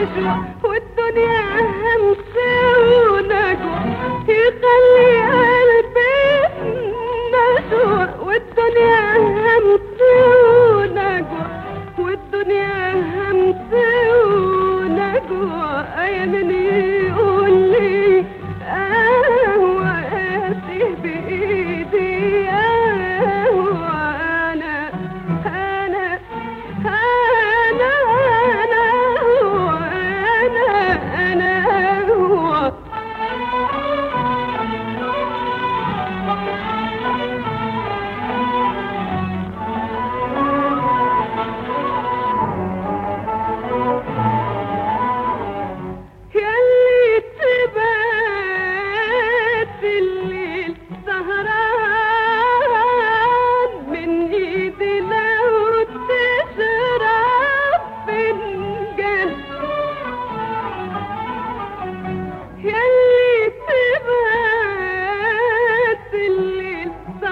والدنيا همس ونجوى يخلي قلبي نشوى والدنيا همس ونجوى والدنيا همس ونجوى أيمني يقول لي قهوة قاسي بإيدي قهوة أنا هو ياللي تبات الليل سهران من ايدي لو تشرب فنجان ياللي تبات الليل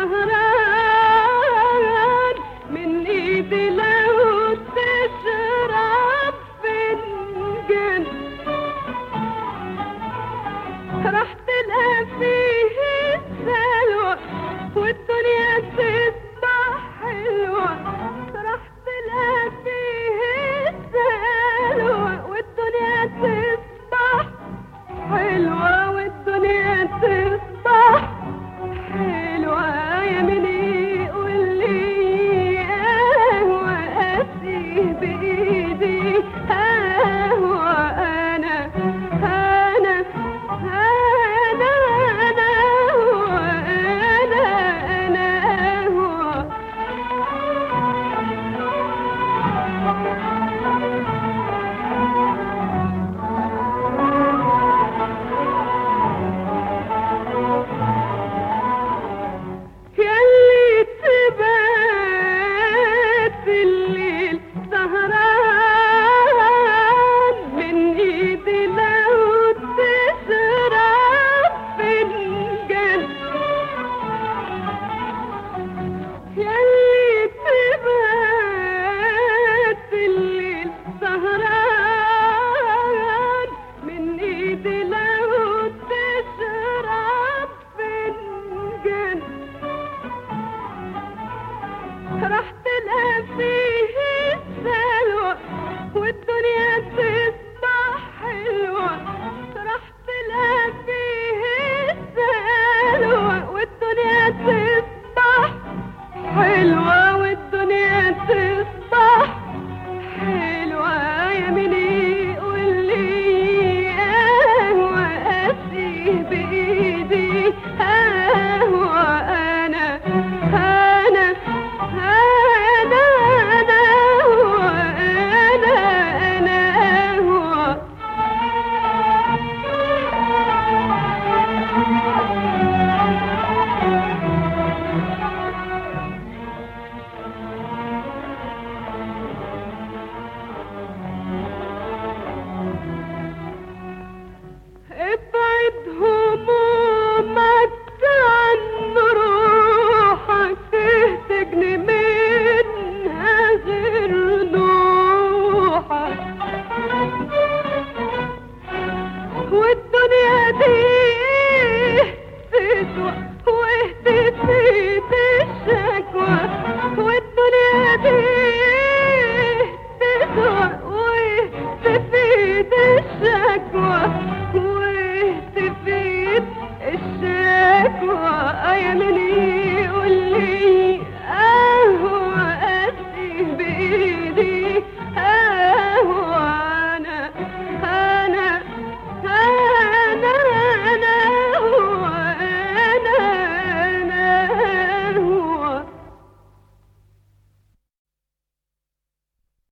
سهران من ايدي لو تشرب فنجان راح تلقى فيه السلوى والدنيا تصبح حلوة راح تلقى فيه السلوى والدنيا تصبح حلوة والدنيا تصبح حلوة يميني يقول لي قهوة قاسي بإيدي قهوة أنا هو ياللي تبات الليل سهران من ايدي لو تشرب فنجان ياللي تبات الليل سهران من ايدي لو تشرب فنجان راح تلقى فيه السلوى والدنيا تصبح حلوة راح تلقى فيه السلوى والدنيا تصبح حلوة والدنيا تصبح حلوة يميني يقول لي قهوة قاسي بإيدي قهوة أنا هو ابعد همومك عن روحك تهتجني منها غير نوحك والدنيا دي تسوى وتفيد الشكوى والدنيا دي تسوى وتفيد الشكوى وتفيد الشكوى يا مني